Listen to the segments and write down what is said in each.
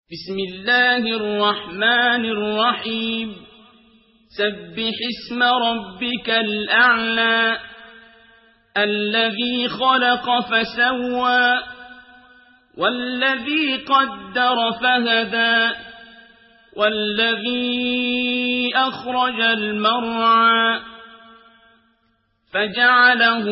بسم الله الرحمن الرحيم سبح اسم ربك الأعلى الذي خلق فسوى والذي قدر فهدى والذي أخرج المرعى فجعله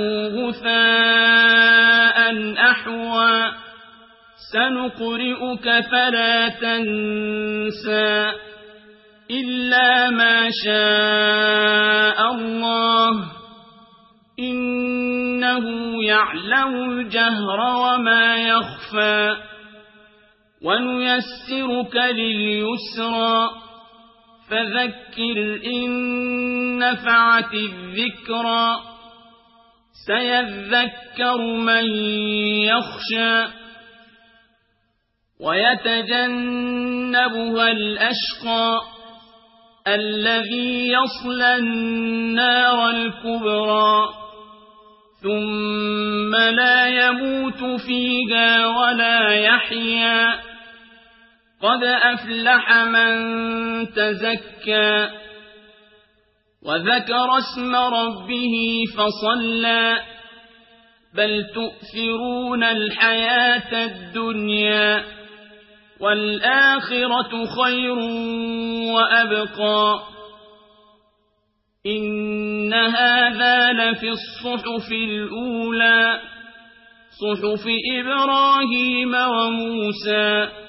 غثاء أحوى سنقرئك فلا تنسى إلا ما شاء الله إنه يعلم الجهر وما يخفى ونيسرك لليسرى فذكر إن نفعت الذكرى سيذكر من يخشى ويتجنبها الأشقى الذي يصلى النار الكبرى ثم لا يموت فيها ولا يحيا قد أفلح من تزكى وذكر اسم ربه فصلى بل تؤثرون الحياة الدنيا والآخرة خير وأبقى إن هذا لفي الصحف الأولى صحف إبراهيم وموسى